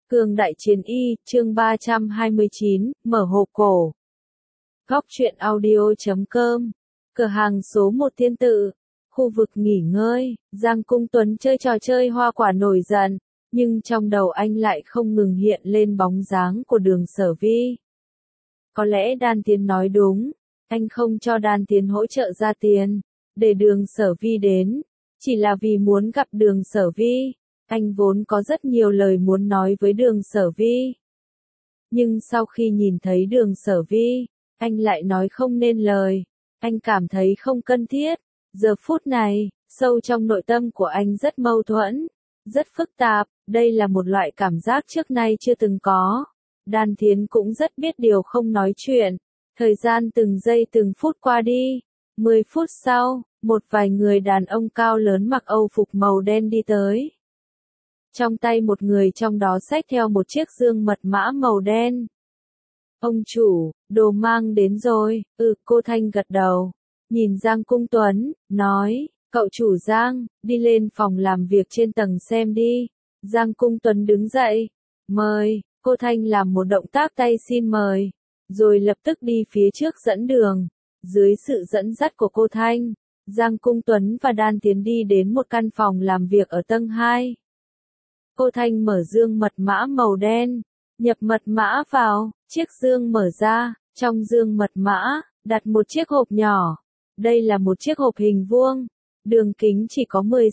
Cương Đại Chiến Y, chương 329, mở hộp cổ. Góc truyện audio.com. Cửa hàng số 1 Thiên Tự. Khu vực nghỉ ngơi, Giang Cung Tuấn chơi trò chơi hoa quả nổi giận, nhưng trong đầu anh lại không ngừng hiện lên bóng dáng của Đường Sở Vi. Có lẽ Đan Tiến nói đúng, anh không cho Đan Tiến hỗ trợ ra tiền, để Đường Sở Vi đến, chỉ là vì muốn gặp Đường Sở Vi. Anh vốn có rất nhiều lời muốn nói với Đường Sở Vi. Nhưng sau khi nhìn thấy Đường Sở Vi, anh lại nói không nên lời. Anh cảm thấy không cần thiết. Giờ phút này, sâu trong nội tâm của anh rất mâu thuẫn, rất phức tạp, đây là một loại cảm giác trước nay chưa từng có. Đan Thiến cũng rất biết điều không nói chuyện. Thời gian từng giây từng phút qua đi. 10 phút sau, một vài người đàn ông cao lớn mặc Âu phục màu đen đi tới. Trong tay một người trong đó xách theo một chiếc dương mật mã màu đen. Ông chủ, đồ mang đến rồi, cô Thanh gật đầu. Nhìn Giang Cung Tuấn, nói, cậu chủ Giang, đi lên phòng làm việc trên tầng xem đi. Giang Cung Tuấn đứng dậy, mời, cô Thanh làm một động tác tay xin mời, rồi lập tức đi phía trước dẫn đường. Dưới sự dẫn dắt của cô Thanh, Giang Cung Tuấn và Đan Tiến đi đến một căn phòng làm việc ở tầng 2. Cô Thanh mở dương mật mã màu đen, nhập mật mã vào, chiếc dương mở ra, trong dương mật mã, đặt một chiếc hộp nhỏ. Đây là một chiếc hộp hình vuông, đường kính chỉ có 10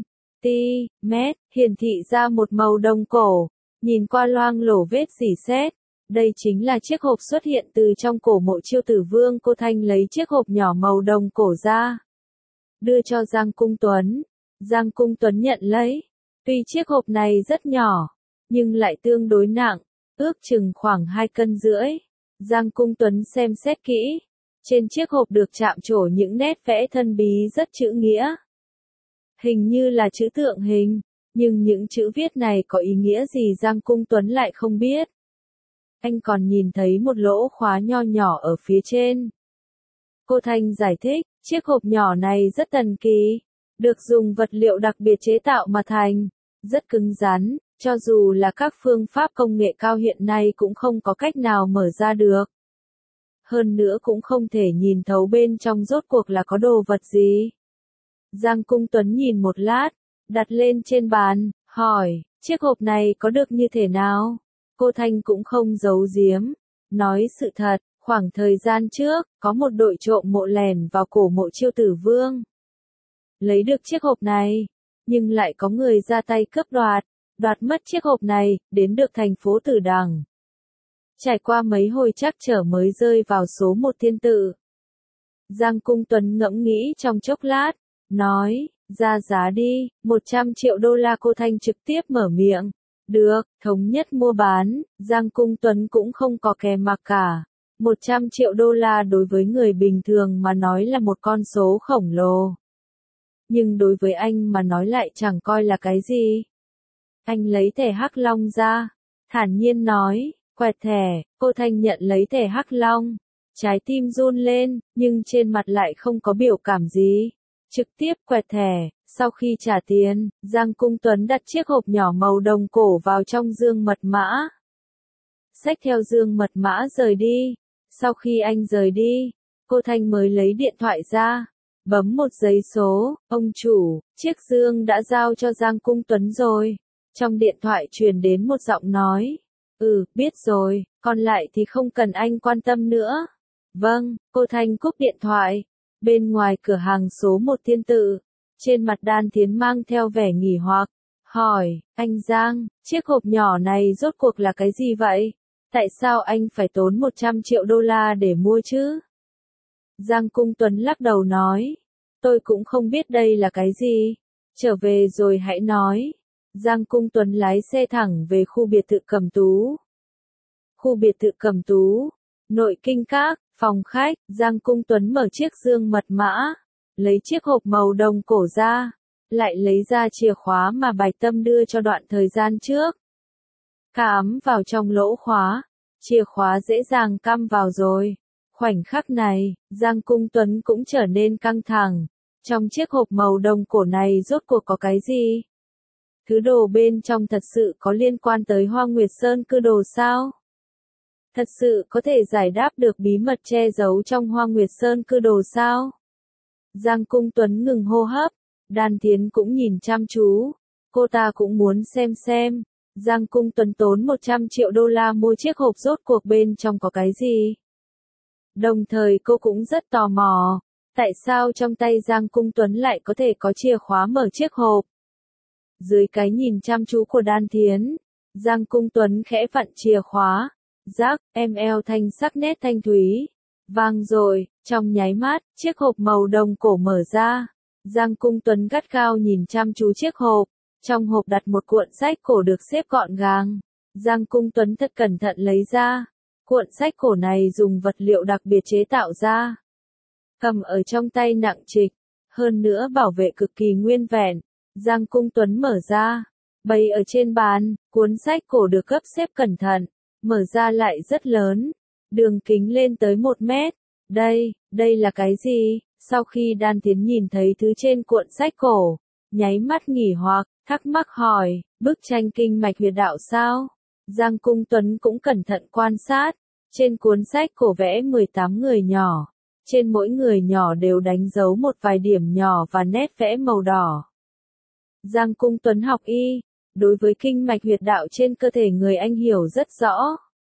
cm, hiển thị ra một màu đồng cổ, nhìn qua loang lổ vết rỉ sét. Đây chính là chiếc hộp xuất hiện từ trong cổ Mộ Chiêu Tử Vương. Cô Thanh lấy chiếc hộp nhỏ màu đồng cổ ra, đưa cho Giang Cung Tuấn. Giang Cung Tuấn nhận lấy. Tuy chiếc hộp này rất nhỏ, nhưng lại tương đối nặng, ước chừng khoảng 2,5 cân. Giang Cung Tuấn xem xét kỹ. Trên chiếc hộp được chạm trổ những nét vẽ thân bí rất chữ nghĩa. Hình như là chữ tượng hình, nhưng những chữ viết này có ý nghĩa gì Giang Cung Tuấn lại không biết. Anh còn nhìn thấy một lỗ khóa nho nhỏ ở phía trên. Cô Thanh giải thích, chiếc hộp nhỏ này rất thần kỳ, được dùng vật liệu đặc biệt chế tạo mà thành, rất cứng rắn, cho dù là các phương pháp công nghệ cao hiện nay cũng không có cách nào mở ra được. Hơn nữa cũng không thể nhìn thấu bên trong rốt cuộc là có đồ vật gì. Giang Cung Tuấn nhìn một lát, đặt lên trên bàn, hỏi, chiếc hộp này có được như thế nào? Cô Thanh cũng không giấu giếm, nói sự thật, khoảng thời gian trước, có một đội trộm mộ lẻn vào cổ Mộ Chiêu Tử Vương. Lấy được chiếc hộp này, nhưng lại có người ra tay cướp đoạt mất chiếc hộp này, đến được thành phố Tử Đằng. Trải qua mấy hồi trắc trở mới rơi vào số 1 Thiên Tự. Giang Cung Tuấn ngẫm nghĩ trong chốc lát, nói, ra giá đi, 100 triệu đô la. Cô Thanh trực tiếp mở miệng. Được, thống nhất mua bán. Giang Cung Tuấn cũng không có kè mặc cả. 100 triệu đô la đối với người bình thường mà nói là một con số khổng lồ. Nhưng đối với anh mà nói lại chẳng coi là cái gì. Anh lấy thẻ Hắc Long ra, thản nhiên nói, quẹt thẻ. Cô Thanh nhận lấy thẻ Hắc Long, trái tim run lên, nhưng trên mặt lại không có biểu cảm gì. Trực tiếp quẹt thẻ. Sau khi trả tiền, Giang Cung Tuấn đặt chiếc hộp nhỏ màu đồng cổ vào trong dương mật mã. Xách theo dương mật mã rời đi. Sau khi anh rời đi, cô Thanh mới lấy điện thoại ra, bấm một giấy số. Ông chủ, chiếc dương đã giao cho Giang Cung Tuấn rồi. Trong điện thoại truyền đến một giọng nói. Biết rồi, còn lại thì không cần anh quan tâm nữa. Vâng, cô Thanh cúp điện thoại. Bên ngoài cửa hàng số 1 Thiên Tự, trên mặt Đan Thiến mang theo vẻ nghi hoặc, hỏi, anh Giang, chiếc hộp nhỏ này rốt cuộc là cái gì vậy? Tại sao anh phải tốn 100 triệu đô la để mua chứ? Giang Cung Tuấn lắc đầu nói, tôi cũng không biết đây là cái gì. Trở về rồi hãy nói. Giang Cung Tuấn lái xe thẳng về khu biệt thự Cẩm Tú. Khu biệt thự Cẩm Tú, nội kinh các, phòng khách. Giang Cung Tuấn mở chiếc dương mật mã, lấy chiếc hộp màu đồng cổ ra, lại lấy ra chìa khóa mà Bạch Tâm đưa cho đoạn thời gian trước. Cắm vào trong lỗ khóa, chìa khóa dễ dàng cắm vào rồi. Khoảnh khắc này, Giang Cung Tuấn cũng trở nên căng thẳng. Trong chiếc hộp màu đồng cổ này rốt cuộc có cái gì? Thứ đồ bên trong thật sự có liên quan tới Hoa Nguyệt Sơn cư đồ sao? Thật sự có thể giải đáp được bí mật che giấu trong Hoa Nguyệt Sơn cư đồ sao? Giang Cung Tuấn ngừng hô hấp, Đan Thiến cũng nhìn chăm chú, cô ta cũng muốn xem. Giang Cung Tuấn tốn 100 triệu đô la mua chiếc hộp rốt cuộc bên trong có cái gì? Đồng thời cô cũng rất tò mò, tại sao trong tay Giang Cung Tuấn lại có thể có chìa khóa mở chiếc hộp? Dưới cái nhìn chăm chú của Đan Thiến, Giang Cung Tuấn khẽ vặn chìa khóa, rắc, thanh sắc nét thanh thúy, vang rồi, trong nháy mắt, chiếc hộp màu đồng cổ mở ra. Giang Cung Tuấn gắt gao nhìn chăm chú chiếc hộp, trong hộp đặt một cuộn sách cổ được xếp gọn gàng. Giang Cung Tuấn thật cẩn thận lấy ra, cuộn sách cổ này dùng vật liệu đặc biệt chế tạo ra. Cầm ở trong tay nặng trịch, hơn nữa bảo vệ cực kỳ nguyên vẹn. Giang Cung Tuấn mở ra, bày ở trên bàn, cuốn sách cổ được gấp xếp cẩn thận, mở ra lại rất lớn, đường kính lên tới 1 mét. Đây là cái gì? Sau khi Đan Thiến nhìn thấy thứ trên cuộn sách cổ, nháy mắt nghỉ hoặc, thắc mắc hỏi, bức tranh kinh mạch huyệt đạo sao? Giang Cung Tuấn cũng cẩn thận quan sát, trên cuốn sách cổ vẽ 18 người nhỏ, trên mỗi người nhỏ đều đánh dấu một vài điểm nhỏ và nét vẽ màu đỏ. Giang Cung Tuấn học y, đối với kinh mạch huyệt đạo trên cơ thể người anh hiểu rất rõ.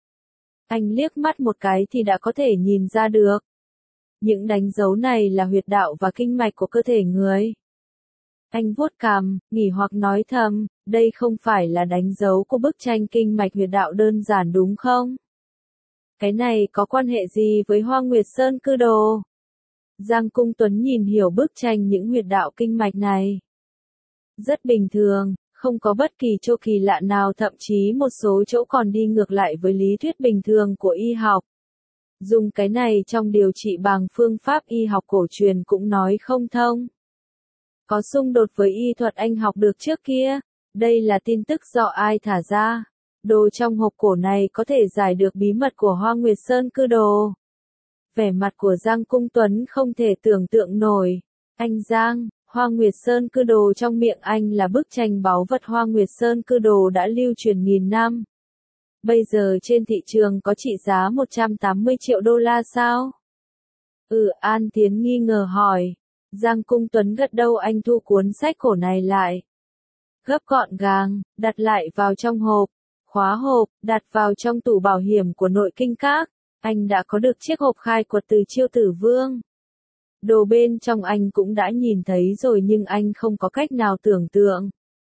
Anh liếc mắt một cái thì đã có thể nhìn ra được. Những đánh dấu này là huyệt đạo và kinh mạch của cơ thể người. Anh vuốt cằm, nghỉ hoặc nói thầm, đây không phải là đánh dấu của bức tranh kinh mạch huyệt đạo đơn giản đúng không? Cái này có quan hệ gì với Hoa Nguyệt Sơn cư đồ? Giang Cung Tuấn nhìn hiểu bức tranh những huyệt đạo kinh mạch này. Rất bình thường, không có bất kỳ chỗ kỳ lạ nào, thậm chí một số chỗ còn đi ngược lại với lý thuyết bình thường của y học. Dùng cái này trong điều trị bằng phương pháp y học cổ truyền cũng nói không thông. Có xung đột với y thuật anh học được trước kia. Đây là tin tức do ai thả ra? Đồ trong hộp cổ này có thể giải được bí mật của Hoa Nguyệt Sơn cư đồ. Vẻ mặt của Giang Cung Tuấn không thể tưởng tượng nổi. Anh Giang, Hoa Nguyệt Sơn cư đồ trong miệng anh là bức tranh báu vật Hoa Nguyệt Sơn cư đồ đã lưu truyền nghìn năm. Bây giờ trên thị trường có trị giá 180 triệu đô la sao? An Thiến nghi ngờ hỏi. Giang Cung Tuấn gật đầu, anh thu cuốn sách cổ này lại. Gấp gọn gàng, đặt lại vào trong hộp. Khóa hộp, đặt vào trong tủ bảo hiểm của Nội Kinh Các. Anh đã có được chiếc hộp khai quật từ Chiêu Tử Vương. Đồ bên trong anh cũng đã nhìn thấy rồi nhưng anh không có cách nào tưởng tượng.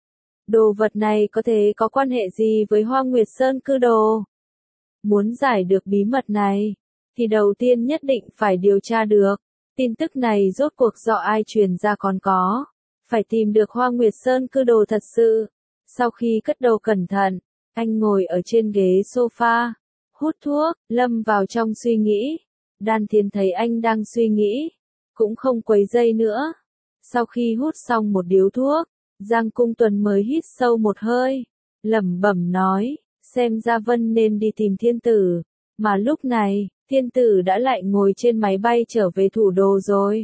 Đồ vật này có thể có quan hệ gì với Hoa Nguyệt Sơn cư đồ? Muốn giải được bí mật này, thì đầu tiên nhất định phải điều tra được. Tin tức này rốt cuộc do ai truyền ra còn có. Phải tìm được Hoa Nguyệt Sơn cư đồ thật sự. Sau khi cất đầu cẩn thận, anh ngồi ở trên ghế sofa, hút thuốc, lâm vào trong suy nghĩ. Đan Thiến thấy anh đang suy nghĩ, cũng không quấy rầy nữa. Sau khi hút xong một điếu thuốc, Giang Cung Tuấn mới hít sâu một hơi, lẩm bẩm nói, xem ra Vân nên đi tìm thiên tử, mà lúc này, thiên tử đã lại ngồi trên máy bay trở về thủ đô rồi.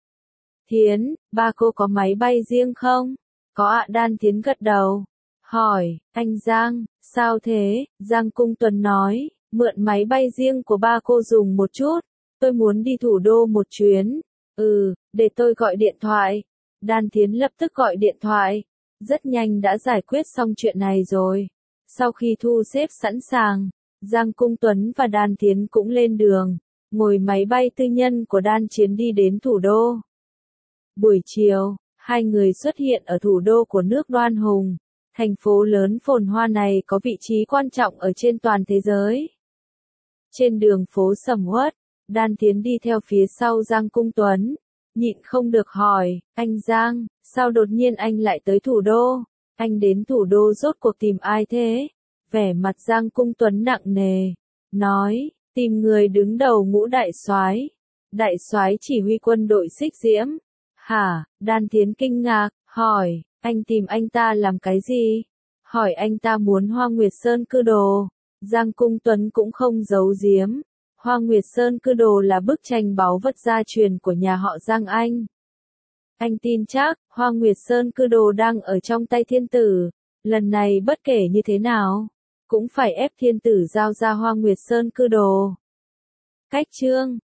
Thiến, ba cô có máy bay riêng không? Có ạ. Đan Thiến gật đầu, hỏi, anh Giang, sao thế? Giang Cung Tuấn nói, mượn máy bay riêng của ba cô dùng một chút, tôi muốn đi thủ đô một chuyến. Để tôi gọi điện thoại. Đan Thiến lập tức gọi điện thoại. Rất nhanh đã giải quyết xong chuyện này rồi. Sau khi thu xếp sẵn sàng, Giang Cung Tuấn và Đan Thiến cũng lên đường, ngồi máy bay tư nhân của Đan Chiến đi đến thủ đô. Buổi chiều, hai người xuất hiện ở thủ đô của nước Đoan Hùng. Thành phố lớn phồn hoa này có vị trí quan trọng ở trên toàn thế giới. Trên đường phố sầm uất, Đan Thiến đi theo phía sau Giang Cung Tuấn, nhịn không được hỏi, anh Giang, sao đột nhiên anh lại tới thủ đô? Anh đến thủ đô rốt cuộc tìm ai thế? Vẻ mặt Giang Cung Tuấn nặng nề, nói, tìm người đứng đầu Ngũ đại soái. Đại soái chỉ huy quân đội Xích Diễm. Hả? Đan Thiến kinh ngạc, hỏi, anh tìm anh ta làm cái gì? Hỏi anh ta muốn Hoa Nguyệt Sơn cư đồ. Giang Cung Tuấn cũng không giấu giếm. Hoa Nguyệt Sơn cư đồ là bức tranh báu vật gia truyền của nhà họ Giang Anh. Anh tin chắc, Hoa Nguyệt Sơn cư đồ đang ở trong tay thiên tử. Lần này bất kể như thế nào, cũng phải ép thiên tử giao ra Hoa Nguyệt Sơn cư đồ. Cách chương